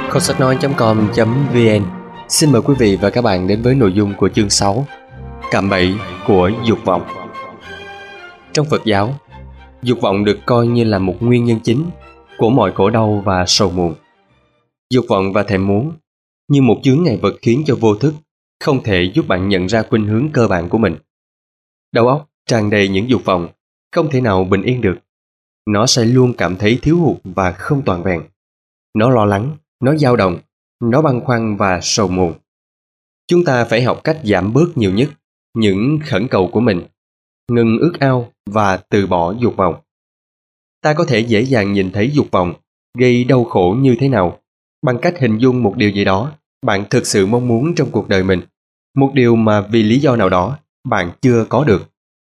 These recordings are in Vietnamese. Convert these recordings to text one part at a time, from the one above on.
Kho sách nói.com.vn xin mời quý vị và các bạn đến với nội dung của chương 6: Cạm bẫy của dục vọng. Trong Phật giáo, dục vọng được coi như là một nguyên nhân chính của mọi khổ đau và sầu muộn. Dục vọng và thèm muốn như một chướng ngại vật khiến cho vô thức không thể giúp bạn nhận ra khuynh hướng cơ bản của mình. Đầu óc tràn đầy những dục vọng không thể nào bình yên được. Nó sẽ luôn cảm thấy thiếu hụt và không toàn vẹn. Nó lo lắng, nó dao động, nó băn khoăn và sầu muộn. Chúng ta phải học cách giảm bớt nhiều nhất những khẩn cầu của mình, ngừng ước ao và từ bỏ dục vọng. Ta có thể dễ dàng nhìn thấy dục vọng gây đau khổ như thế nào bằng cách hình dung một điều gì đó bạn thực sự mong muốn trong cuộc đời mình, một điều mà vì lý do nào đó bạn chưa có được.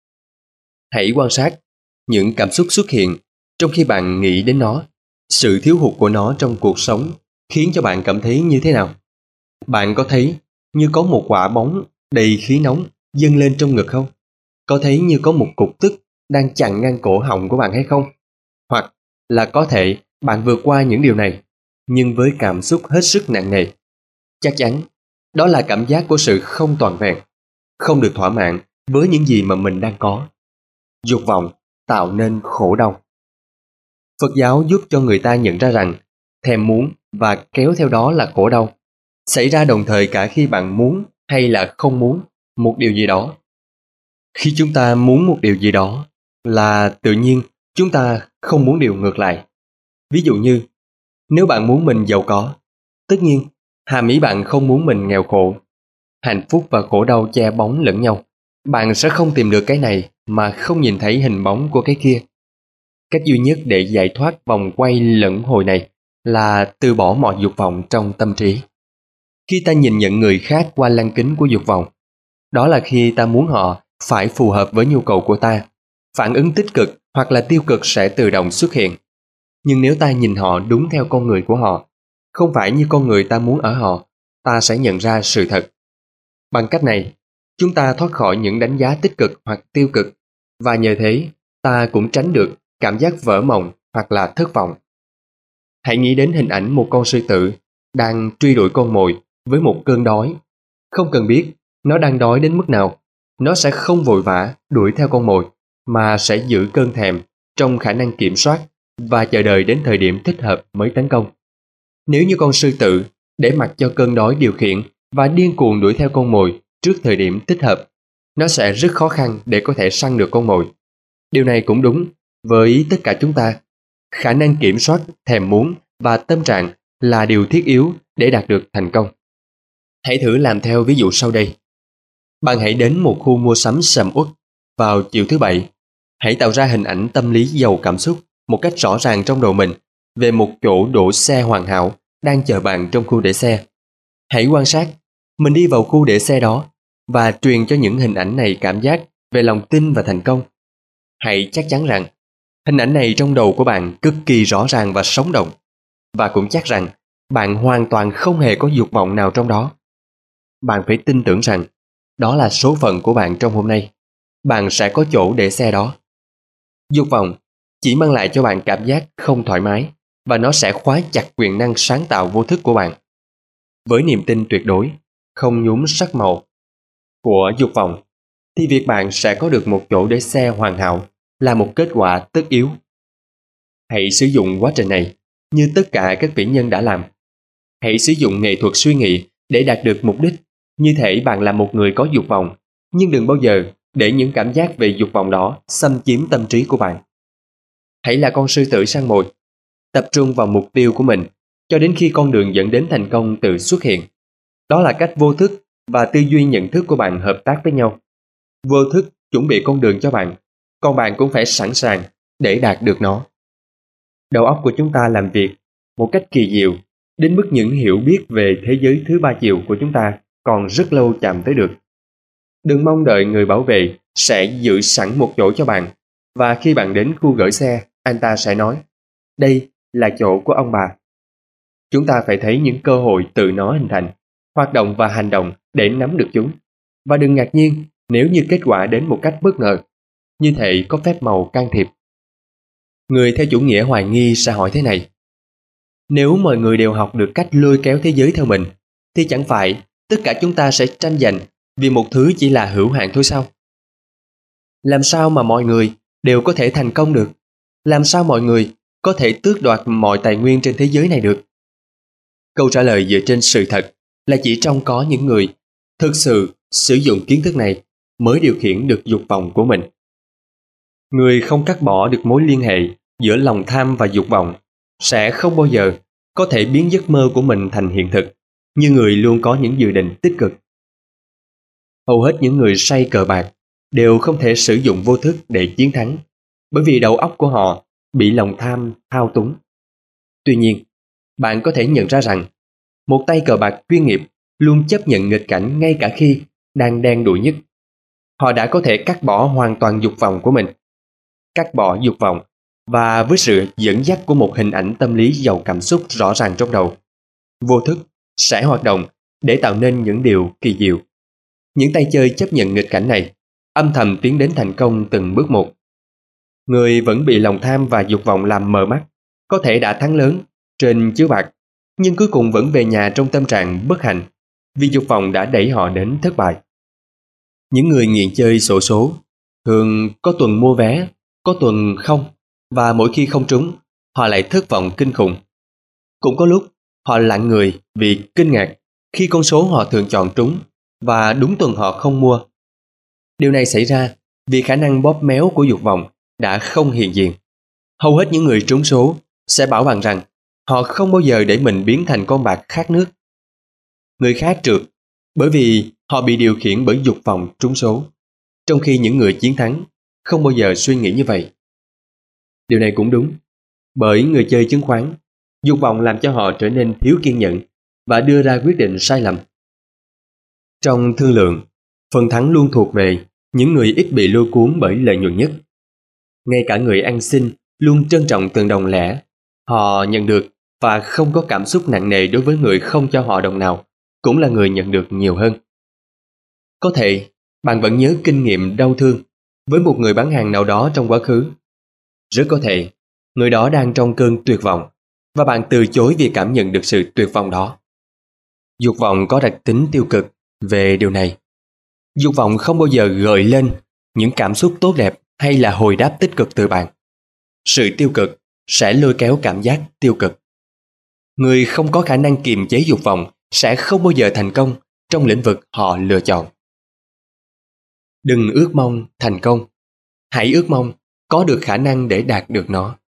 Hãy quan sát những cảm xúc xuất hiện trong khi bạn nghĩ đến nó. Sự thiếu hụt của nó trong cuộc sống khiến cho bạn cảm thấy như thế nào? Bạn có thấy như có một quả bóng đầy khí nóng dâng lên trong ngực không? Có thấy như có một cục tức đang chặn ngang cổ họng của bạn hay không? Hoặc là có thể bạn vượt qua những điều này, nhưng với cảm xúc hết sức nặng nề. Chắc chắn, đó là cảm giác của sự không toàn vẹn, không được thỏa mãn với những gì mà mình đang có. Dục vọng tạo nên khổ đau. Phật giáo giúp cho người ta nhận ra rằng thèm muốn và kéo theo đó là khổ đau xảy ra đồng thời cả khi bạn muốn hay là không muốn một điều gì đó. Khi chúng ta muốn một điều gì đó là tự nhiên chúng ta không muốn điều ngược lại. Ví dụ như, nếu bạn muốn mình giàu có, tất nhiên hàm ý bạn không muốn mình nghèo khổ. Hạnh phúc và khổ đau che bóng lẫn nhau. Bạn sẽ không tìm được cái này mà không nhìn thấy hình bóng của cái kia. Cách duy nhất để giải thoát vòng quay lẫn hồi này là từ bỏ mọi dục vọng trong tâm trí. Khi ta nhìn nhận người khác qua lăng kính của dục vọng, đó là khi ta muốn họ phải phù hợp với nhu cầu của ta. Phản ứng tích cực hoặc là tiêu cực sẽ tự động xuất hiện. Nhưng nếu ta nhìn họ đúng theo con người của họ, không phải như con người ta muốn ở họ, ta sẽ nhận ra sự thật. Bằng cách này, chúng ta thoát khỏi những đánh giá tích cực hoặc tiêu cực, và nhờ thế, ta cũng tránh được cảm giác vỡ mộng hoặc là thất vọng. Hãy nghĩ đến hình ảnh một con sư tử đang truy đuổi con mồi với một cơn đói. Không cần biết nó đang đói đến mức nào, nó sẽ không vội vã đuổi theo con mồi, mà sẽ giữ cơn thèm trong khả năng kiểm soát và chờ đợi đến thời điểm thích hợp mới tấn công. Nếu như con sư tử để mặc cho cơn đói điều khiển và điên cuồng đuổi theo con mồi trước thời điểm thích hợp, nó sẽ rất khó khăn để có thể săn được con mồi. Điều này cũng đúng với tất cả chúng ta. Khả năng kiểm soát thèm muốn và tâm trạng là điều thiết yếu để đạt được thành công. Hãy thử làm theo ví dụ sau đây. Bạn hãy đến một khu mua sắm sầm uất vào chiều thứ Bảy. Hãy tạo ra hình ảnh tâm lý giàu cảm xúc một cách rõ ràng trong đầu mình về một chỗ đỗ xe hoàn hảo đang chờ bạn trong khu để xe. Hãy quan sát mình đi vào khu để xe đó và truyền cho những hình ảnh này cảm giác về lòng tin và thành công. Hãy chắc chắn rằng hình ảnh này trong đầu của bạn cực kỳ rõ ràng và sống động, và cũng chắc rằng bạn hoàn toàn không hề có dục vọng nào trong đó. Bạn phải tin tưởng rằng đó là số phận của bạn trong hôm nay. Bạn sẽ có chỗ để xe đó. Dục vọng chỉ mang lại cho bạn cảm giác không thoải mái, và nó sẽ khóa chặt quyền năng sáng tạo vô thức của bạn. Với niềm tin tuyệt đối, không nhuốm sắc màu của dục vọng, thì việc bạn sẽ có được một chỗ để xe hoàn hảo là một kết quả tất yếu. Hãy sử dụng quá trình này như tất cả các vĩ nhân đã làm. Hãy sử dụng nghệ thuật suy nghĩ để đạt được mục đích, như thể bạn là một người có dục vọng, nhưng đừng bao giờ để những cảm giác về dục vọng đó xâm chiếm tâm trí của bạn. Hãy là con sư tử săn mồi, tập trung vào mục tiêu của mình cho đến khi con đường dẫn đến thành công tự xuất hiện. Đó là cách vô thức và tư duy nhận thức của bạn hợp tác với nhau. Vô thức chuẩn bị con đường cho bạn, còn bạn cũng phải sẵn sàng để đạt được nó. Đầu óc của chúng ta làm việc một cách kỳ diệu, đến mức những hiểu biết về thế giới thứ ba chiều của chúng ta còn rất lâu chạm tới được. Đừng mong đợi người bảo vệ sẽ giữ sẵn một chỗ cho bạn, và khi bạn đến khu gửi xe, anh ta sẽ nói, đây là chỗ của ông bà. Chúng ta phải thấy những cơ hội tự nó hình thành, hoạt động và hành động để nắm được chúng. Và đừng ngạc nhiên nếu như kết quả đến một cách bất ngờ, như thể có phép màu can thiệp. Người theo chủ nghĩa hoài nghi sẽ hỏi thế này: Nếu mọi người đều học được cách lôi kéo thế giới theo mình, thì chẳng phải tất cả chúng ta sẽ tranh giành vì một thứ chỉ là hữu hạn thôi sao? Làm sao mà mọi người đều có thể thành công được? Làm sao mọi người có thể tước đoạt mọi tài nguyên trên thế giới này được? Câu trả lời dựa trên sự thật là chỉ trong có những người thực sự sử dụng kiến thức này mới điều khiển được dục vọng của mình. Người không cắt bỏ được mối liên hệ giữa lòng tham và dục vọng sẽ không bao giờ có thể biến giấc mơ của mình thành hiện thực, như người luôn có những dự định tích cực. Hầu hết những người say cờ bạc đều không thể sử dụng vô thức để chiến thắng, bởi vì đầu óc của họ bị lòng tham thao túng. Tuy nhiên, bạn có thể nhận ra rằng một tay cờ bạc chuyên nghiệp luôn chấp nhận nghịch cảnh ngay cả khi đang đen đủi nhất. Họ đã có thể cắt bỏ hoàn toàn dục vọng của mình. Cắt bỏ dục vọng và với sự dẫn dắt của một hình ảnh tâm lý giàu cảm xúc rõ ràng trong đầu, vô thức sẽ hoạt động để tạo nên những điều kỳ diệu. Những tay chơi chấp nhận nghịch cảnh này âm thầm tiến đến thành công từng bước một. Người vẫn bị lòng tham và dục vọng làm mờ mắt có thể đã thắng lớn trên chiếu bạc, nhưng cuối cùng vẫn về nhà trong tâm trạng bất hạnh vì dục vọng đã đẩy họ đến thất bại. Những người nghiện chơi xổ số thường có tuần mua vé, có tuần không, và mỗi khi không trúng, họ lại thất vọng kinh khủng. Cũng có lúc họ lặng người vì kinh ngạc khi con số họ thường chọn trúng và đúng tuần họ không mua. Điều này xảy ra vì khả năng bóp méo của dục vọng đã không hiện diện. Hầu hết những người trúng số sẽ bảo bạn rằng họ không bao giờ để mình biến thành con bạc khát nước. Người khác trượt bởi vì họ bị điều khiển bởi dục vọng trúng số, trong khi những người chiến thắng không bao giờ suy nghĩ như vậy. Điều này cũng đúng, bởi người chơi chứng khoán, dục vọng làm cho họ trở nên thiếu kiên nhẫn và đưa ra quyết định sai lầm. Trong thương lượng, phần thắng luôn thuộc về những người ít bị lôi cuốn bởi lợi nhuận nhất. Ngay cả người ăn xin luôn trân trọng từng đồng lẻ họ nhận được và không có cảm xúc nặng nề đối với người không cho họ đồng nào, cũng là người nhận được nhiều hơn. Có thể bạn vẫn nhớ kinh nghiệm đau thương với một người bán hàng nào đó trong quá khứ. Rất có thể người đó đang trong cơn tuyệt vọng và bạn từ chối vì cảm nhận được sự tuyệt vọng đó. Dục vọng có đặc tính tiêu cực về điều này. Dục vọng không bao giờ gợi lên những cảm xúc tốt đẹp hay là hồi đáp tích cực từ bạn. Sự tiêu cực sẽ lôi kéo cảm giác tiêu cực. Người không có khả năng kiềm chế dục vọng sẽ không bao giờ thành công trong lĩnh vực họ lựa chọn. Đừng ước mong thành công, hãy ước mong có được khả năng để đạt được nó.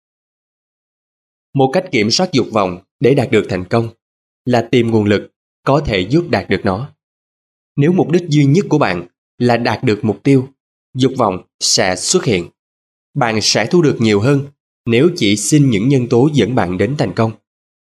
Một cách kiểm soát dục vọng để đạt được thành công là tìm nguồn lực có thể giúp đạt được nó. Nếu mục đích duy nhất của bạn là đạt được mục tiêu, dục vọng sẽ xuất hiện. Bạn sẽ thu được nhiều hơn nếu chỉ xin những nhân tố dẫn bạn đến thành công.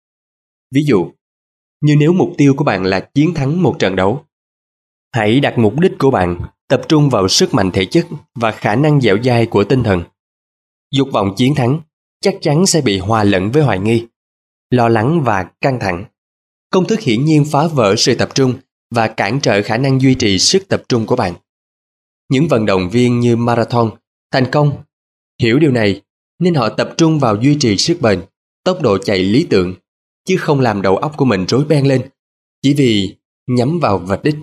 Ví dụ, như nếu mục tiêu của bạn là chiến thắng một trận đấu, hãy đặt mục đích của bạn tập trung vào sức mạnh thể chất và khả năng dẻo dai của tinh thần. Dục vọng chiến thắng chắc chắn sẽ bị hòa lẫn với hoài nghi, lo lắng và căng thẳng. Công thức hiển nhiên phá vỡ sự tập trung và cản trở khả năng duy trì sức tập trung của bạn. Những vận động viên như marathon thành công hiểu điều này nên họ tập trung vào duy trì sức bền, tốc độ chạy lý tưởng, chứ không làm đầu óc của mình rối beng lên chỉ vì nhắm vào vạch đích.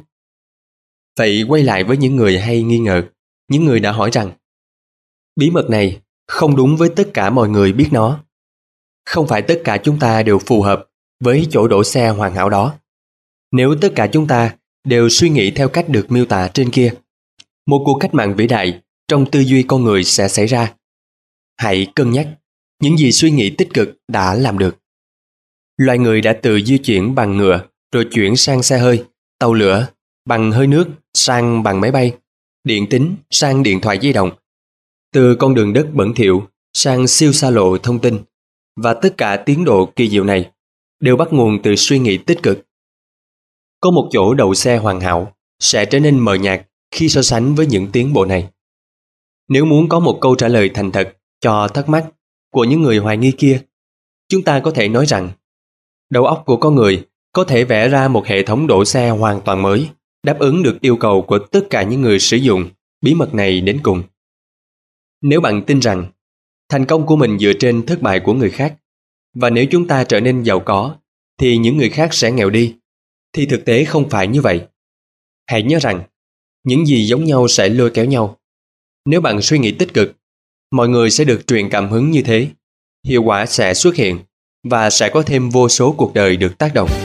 Vậy quay lại với những người hay nghi ngờ, những người đã hỏi rằng bí mật này không đúng với tất cả mọi người biết nó. Không phải tất cả chúng ta đều phù hợp với chỗ đỗ xe hoàn hảo đó. Nếu tất cả chúng ta đều suy nghĩ theo cách được miêu tả trên kia, một cuộc cách mạng vĩ đại trong tư duy con người sẽ xảy ra. Hãy cân nhắc những gì suy nghĩ tích cực đã làm được. Loài người đã tự di chuyển bằng ngựa, rồi chuyển sang xe hơi, tàu lửa, bằng hơi nước sang bằng máy bay, điện tính sang điện thoại di động, từ con đường đất bẩn thỉu sang siêu xa lộ thông tin, và tất cả tiến độ kỳ diệu này đều bắt nguồn từ suy nghĩ tích cực. Có một chỗ đậu xe hoàn hảo sẽ trở nên mờ nhạt khi so sánh với những tiến bộ này. Nếu muốn có một câu trả lời thành thật cho thắc mắc của những người hoài nghi kia, chúng ta có thể nói rằng đầu óc của con người có thể vẽ ra một hệ thống đỗ xe hoàn toàn mới, đáp ứng được yêu cầu của tất cả những người sử dụng bí mật này đến cùng. Nếu bạn tin rằng thành công của mình dựa trên thất bại của người khác, Và nếu chúng ta trở nên giàu có, thì những người khác sẽ nghèo đi. Thì thực tế không phải như vậy. Hãy nhớ rằng, những gì giống nhau sẽ lôi kéo nhau. Nếu bạn suy nghĩ tích cực, mọi người sẽ được truyền cảm hứng như thế. Hiệu quả sẽ xuất hiện và sẽ có thêm vô số cuộc đời được tác động.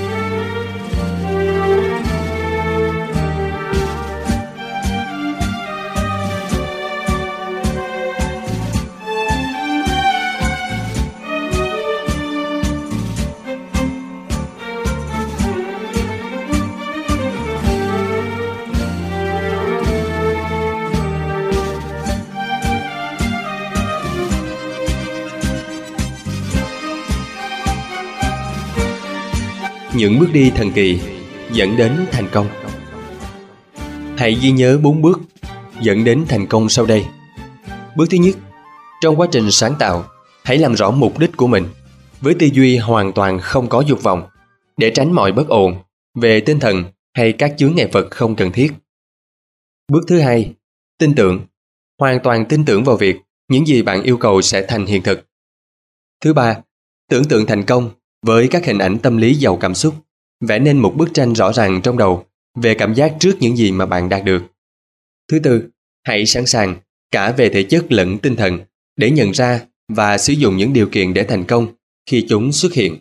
Những bước đi thần kỳ dẫn đến thành công. Hãy ghi nhớ 4 bước dẫn đến thành công sau đây. Bước thứ nhất, trong quá trình sáng tạo, hãy làm rõ mục đích của mình với tư duy hoàn toàn không có dục vọng, để tránh mọi bất ổn về tinh thần hay các chướng ngại vật không cần thiết. Bước thứ hai, tin tưởng. Hoàn toàn tin tưởng vào việc những gì bạn yêu cầu sẽ thành hiện thực. Thứ ba, tưởng tượng thành công với các hình ảnh tâm lý giàu cảm xúc, vẽ nên một bức tranh rõ ràng trong đầu về cảm giác trước những gì mà bạn đạt được. Thứ tư, hãy sẵn sàng cả về thể chất lẫn tinh thần để nhận ra và sử dụng những điều kiện để thành công khi chúng xuất hiện.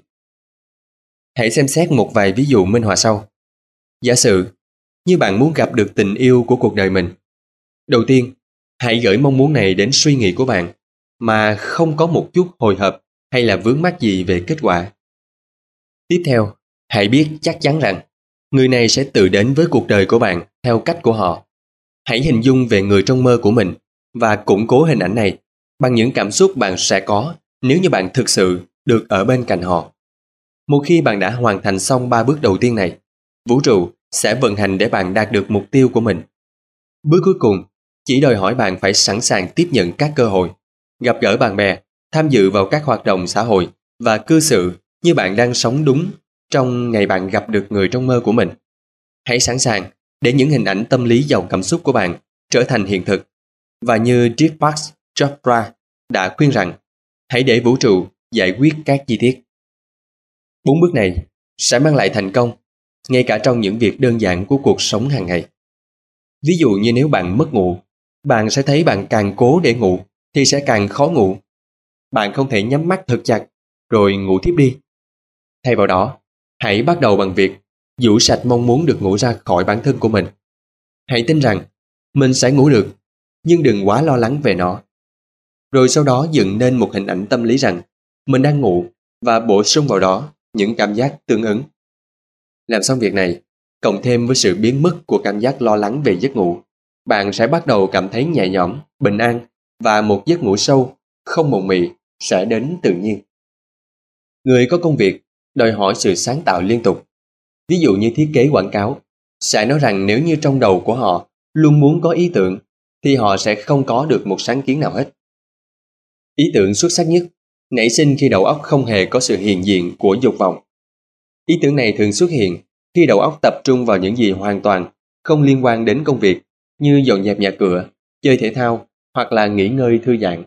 Hãy xem xét một vài ví dụ minh họa sau. Giả sử như bạn muốn gặp được tình yêu của cuộc đời mình. Đầu tiên, hãy gửi mong muốn này đến suy nghĩ của bạn mà không có một chút hồi hộp hay là vướng mắc gì về kết quả. Tiếp theo, hãy biết chắc chắn rằng người này sẽ tự đến với cuộc đời của bạn theo cách của họ. Hãy hình dung về người trong mơ của mình và củng cố hình ảnh này bằng những cảm xúc bạn sẽ có nếu như bạn thực sự được ở bên cạnh họ. Một khi bạn đã hoàn thành xong 3 bước đầu tiên này, vũ trụ sẽ vận hành để bạn đạt được mục tiêu của mình. Bước cuối cùng chỉ đòi hỏi bạn phải sẵn sàng tiếp nhận các cơ hội, gặp gỡ bạn bè, tham dự vào các hoạt động xã hội và cư xử như bạn đang sống đúng trong ngày bạn gặp được người trong mơ của mình. Hãy sẵn sàng để những hình ảnh tâm lý giàu cảm xúc của bạn trở thành hiện thực. Và như Deepak Chopra đã khuyên rằng, hãy để vũ trụ giải quyết các chi tiết. 4 bước này sẽ mang lại thành công, ngay cả trong những việc đơn giản của cuộc sống hàng ngày. Ví dụ như nếu bạn mất ngủ, bạn sẽ thấy bạn càng cố để ngủ thì sẽ càng khó ngủ. Bạn không thể nhắm mắt thật chặt rồi ngủ thiếp đi. Thay vào đó, hãy bắt đầu bằng việc dũ sạch mong muốn được ngủ ra khỏi bản thân của mình. Hãy tin rằng mình sẽ ngủ được, nhưng đừng quá lo lắng về nó. Rồi sau đó dựng nên một hình ảnh tâm lý rằng mình đang ngủ và bổ sung vào đó những cảm giác tương ứng. Làm xong việc này, cộng thêm với sự biến mất của cảm giác lo lắng về giấc ngủ, bạn sẽ bắt đầu cảm thấy nhẹ nhõm, bình an và một giấc ngủ sâu, không mộng mị sẽ đến tự nhiên. Người có công việc đòi hỏi sự sáng tạo liên tục. Ví dụ như thiết kế quảng cáo, sẽ nói rằng nếu như trong đầu của họ luôn muốn có ý tưởng, thì họ sẽ không có được một sáng kiến nào hết. Ý tưởng xuất sắc nhất nảy sinh khi đầu óc không hề có sự hiện diện của dục vọng. Ý tưởng này thường xuất hiện khi đầu óc tập trung vào những gì hoàn toàn không liên quan đến công việc, như dọn dẹp nhà cửa, chơi thể thao hoặc là nghỉ ngơi thư giãn.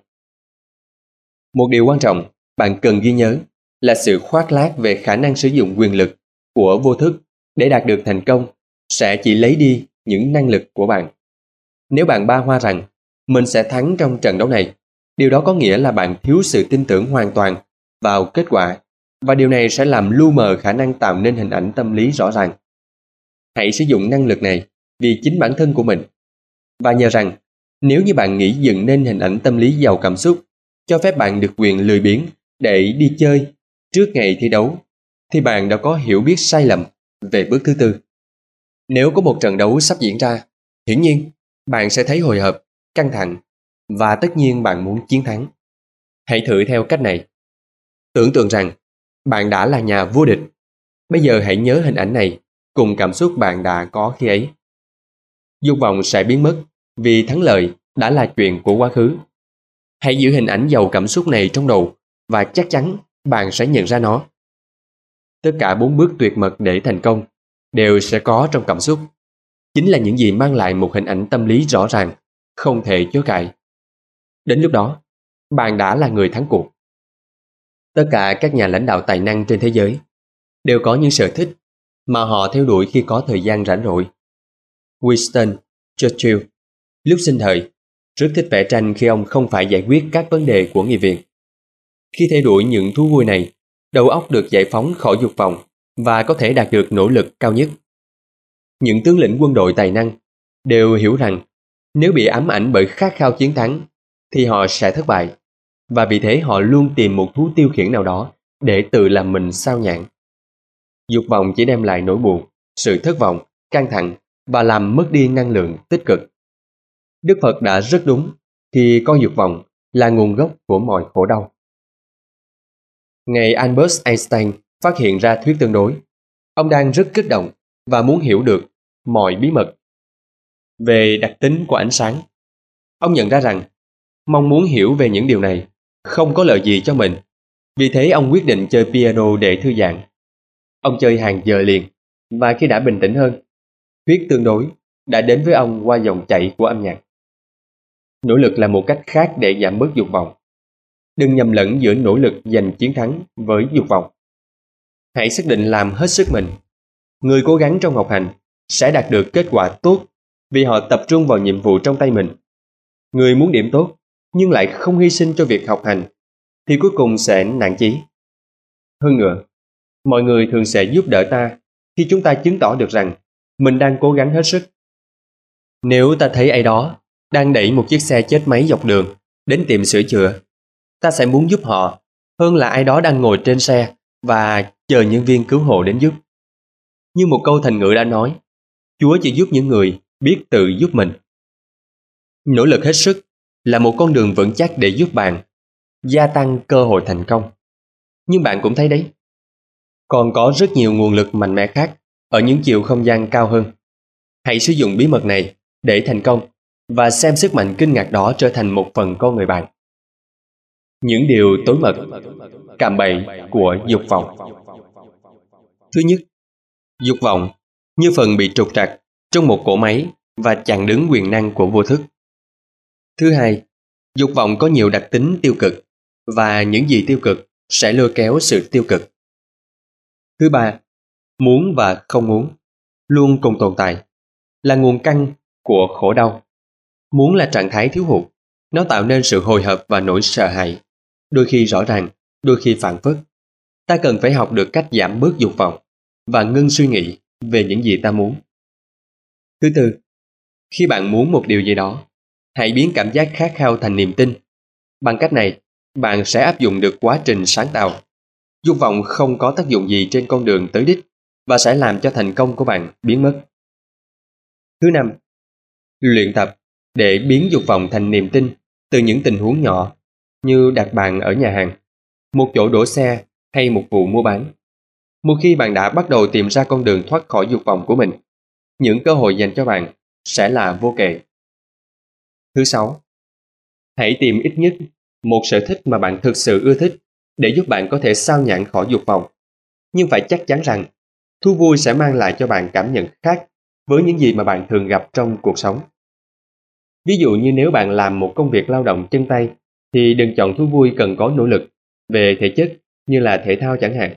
Một điều quan trọng bạn cần ghi nhớ là sự khoác lác về khả năng sử dụng quyền lực của vô thức để đạt được thành công sẽ chỉ lấy đi những năng lực của bạn. Nếu bạn ba hoa rằng mình sẽ thắng trong trận đấu này, điều đó có nghĩa là bạn thiếu sự tin tưởng hoàn toàn vào kết quả, và điều này sẽ làm lu mờ khả năng tạo nên hình ảnh tâm lý rõ ràng. Hãy sử dụng năng lực này vì chính bản thân của mình, và nhờ rằng nếu như bạn nghĩ dựng nên hình ảnh tâm lý giàu cảm xúc cho phép bạn được quyền lười biếng để đi chơi trước ngày thi đấu, thì bạn đã có hiểu biết sai lầm về bước thứ tư. Nếu có một trận đấu sắp diễn ra, hiển nhiên bạn sẽ thấy hồi hộp, căng thẳng, và tất nhiên bạn muốn chiến thắng. Hãy thử theo cách này. Tưởng tượng rằng bạn đã là nhà vô địch. Bây giờ hãy nhớ hình ảnh này cùng cảm xúc bạn đã có khi ấy. Dục vọng sẽ biến mất vì thắng lợi đã là chuyện của quá khứ. Hãy giữ hình ảnh giàu cảm xúc này trong đầu và chắc chắn bạn sẽ nhận ra nó. Tất cả 4 bước tuyệt mật để thành công đều sẽ có trong cảm xúc. Chính là những gì mang lại một hình ảnh tâm lý rõ ràng, không thể chối cãi. Đến lúc đó, bạn đã là người thắng cuộc. Tất cả các nhà lãnh đạo tài năng trên thế giới đều có những sở thích mà họ theo đuổi khi có thời gian rảnh rỗi. Winston Churchill lúc sinh thời rất thích vẽ tranh khi ông không phải giải quyết các vấn đề của nghị viện. Khi theo đuổi những thú vui này, đầu óc được giải phóng khỏi dục vọng và có thể đạt được nỗ lực cao nhất. Những tướng lĩnh quân đội tài năng đều hiểu rằng nếu bị ám ảnh bởi khát khao chiến thắng thì họ sẽ thất bại, và vì thế họ luôn tìm một thú tiêu khiển nào đó để tự làm mình sao nhãng. Dục vọng chỉ đem lại nỗi buồn, sự thất vọng, căng thẳng và làm mất đi năng lượng tích cực. Đức Phật đã rất đúng khi coi dục vọng là nguồn gốc của mọi khổ đau. Ngày Albert Einstein phát hiện ra thuyết tương đối, ông đang rất kích động và muốn hiểu được mọi bí mật về đặc tính của ánh sáng. Ông nhận ra rằng mong muốn hiểu về những điều này không có lợi gì cho mình. Vì thế ông quyết định chơi piano để thư giãn. Ông chơi hàng giờ liền, và khi đã bình tĩnh hơn, thuyết tương đối đã đến với ông qua dòng chảy của âm nhạc. Nỗ lực là một cách khác để giảm bớt dục vọng. Đừng nhầm lẫn giữa nỗ lực giành chiến thắng với dục vọng. Hãy xác định làm hết sức mình. Người cố gắng trong học hành sẽ đạt được kết quả tốt vì họ tập trung vào nhiệm vụ trong tay mình. Người muốn điểm tốt nhưng lại không hy sinh cho việc học hành thì cuối cùng sẽ nản chí. Hơn nữa, mọi người thường sẽ giúp đỡ ta khi chúng ta chứng tỏ được rằng mình đang cố gắng hết sức. Nếu ta thấy ai đó đang đẩy một chiếc xe chết máy dọc đường đến tiệm sửa chữa, ta sẽ muốn giúp họ hơn là ai đó đang ngồi trên xe và chờ nhân viên cứu hộ đến giúp. Như một câu thành ngữ đã nói, Chúa chỉ giúp những người biết tự giúp mình. Nỗ lực hết sức là một con đường vững chắc để giúp bạn gia tăng cơ hội thành công. Nhưng bạn cũng thấy đấy, còn có rất nhiều nguồn lực mạnh mẽ khác ở những chiều không gian cao hơn. Hãy sử dụng bí mật này để thành công và xem sức mạnh kinh ngạc đó trở thành một phần con người bạn. Những điều tối mật, cạm bẫy của dục vọng. Thứ nhất, dục vọng như phần bị trục trặc trong một cỗ máy và chặn đứng quyền năng của vô thức. Thứ hai, dục vọng có nhiều đặc tính tiêu cực và những gì tiêu cực sẽ lôi kéo sự tiêu cực. Thứ ba, muốn và không muốn luôn cùng tồn tại, là nguồn căn của khổ đau. Muốn là trạng thái thiếu hụt, nó tạo nên sự hồi hộp và nỗi sợ hãi, đôi khi rõ ràng, đôi khi phảng phất. Ta cần phải học được cách giảm bớt dục vọng và ngưng suy nghĩ về những gì ta muốn. Thứ tư, khi bạn muốn một điều gì đó, hãy biến cảm giác khát khao thành niềm tin. Bằng cách này, bạn sẽ áp dụng được quá trình sáng tạo. Dục vọng không có tác dụng gì trên con đường tới đích và sẽ làm cho thành công của bạn biến mất. Thứ năm, luyện tập để biến dục vọng thành niềm tin từ những tình huống nhỏ như đặt bàn ở nhà hàng, một chỗ đổ xe hay một vụ mua bán. Một khi bạn đã bắt đầu tìm ra con đường thoát khỏi dục vọng của mình, những cơ hội dành cho bạn sẽ là vô kể. Thứ sáu, hãy tìm ít nhất một sở thích mà bạn thực sự ưa thích để giúp bạn có thể sao nhãng khỏi dục vọng. Nhưng phải chắc chắn rằng thú vui sẽ mang lại cho bạn cảm nhận khác với những gì mà bạn thường gặp trong cuộc sống. Ví dụ như nếu bạn làm một công việc lao động chân tay thì đừng chọn thú vui cần có nỗ lực về thể chất như là thể thao chẳng hạn.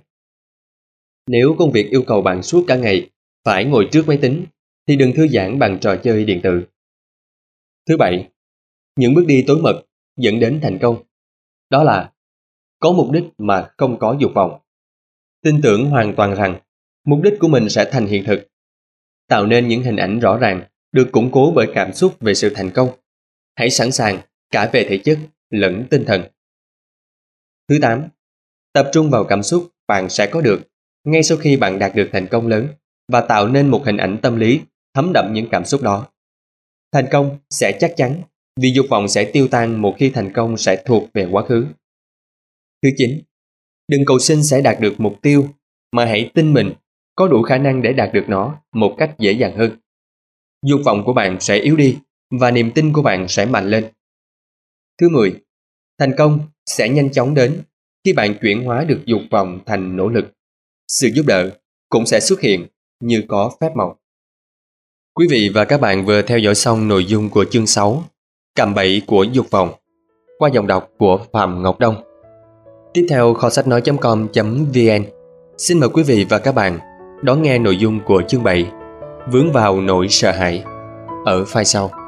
Nếu công việc yêu cầu bạn suốt cả ngày phải ngồi trước máy tính thì đừng thư giãn bằng trò chơi điện tử. Thứ bảy, những bước đi tối mật dẫn đến thành công. Đó là có mục đích mà không có dục vọng. Tin tưởng hoàn toàn rằng mục đích của mình sẽ thành hiện thực. Tạo nên những hình ảnh rõ ràng được củng cố bởi cảm xúc về sự thành công. Hãy sẵn sàng cả về thể chất lẫn tinh thần. Thứ 8, tập trung vào cảm xúc bạn sẽ có được ngay sau khi bạn đạt được thành công lớn và tạo nên một hình ảnh tâm lý thấm đậm những cảm xúc đó. Thành công sẽ chắc chắn vì dục vọng sẽ tiêu tan một khi thành công sẽ thuộc về quá khứ. Thứ 9, đừng cầu xin sẽ đạt được mục tiêu mà hãy tin mình có đủ khả năng để đạt được nó một cách dễ dàng hơn. Dục vọng của bạn sẽ yếu đi và niềm tin của bạn sẽ mạnh lên. Thứ 10, thành công sẽ nhanh chóng đến khi bạn chuyển hóa được dục vọng thành nỗ lực. Sự giúp đỡ cũng sẽ xuất hiện như có phép màu. Quý vị và các bạn vừa theo dõi xong nội dung của chương 6, cạm bẫy của dục vọng, qua giọng đọc của Phạm Ngọc Đông. Tiếp theo kho sách nói.com.vn xin mời quý vị và các bạn đón nghe nội dung của chương 7 Vướng vào nỗi sợ hãi ở file sau.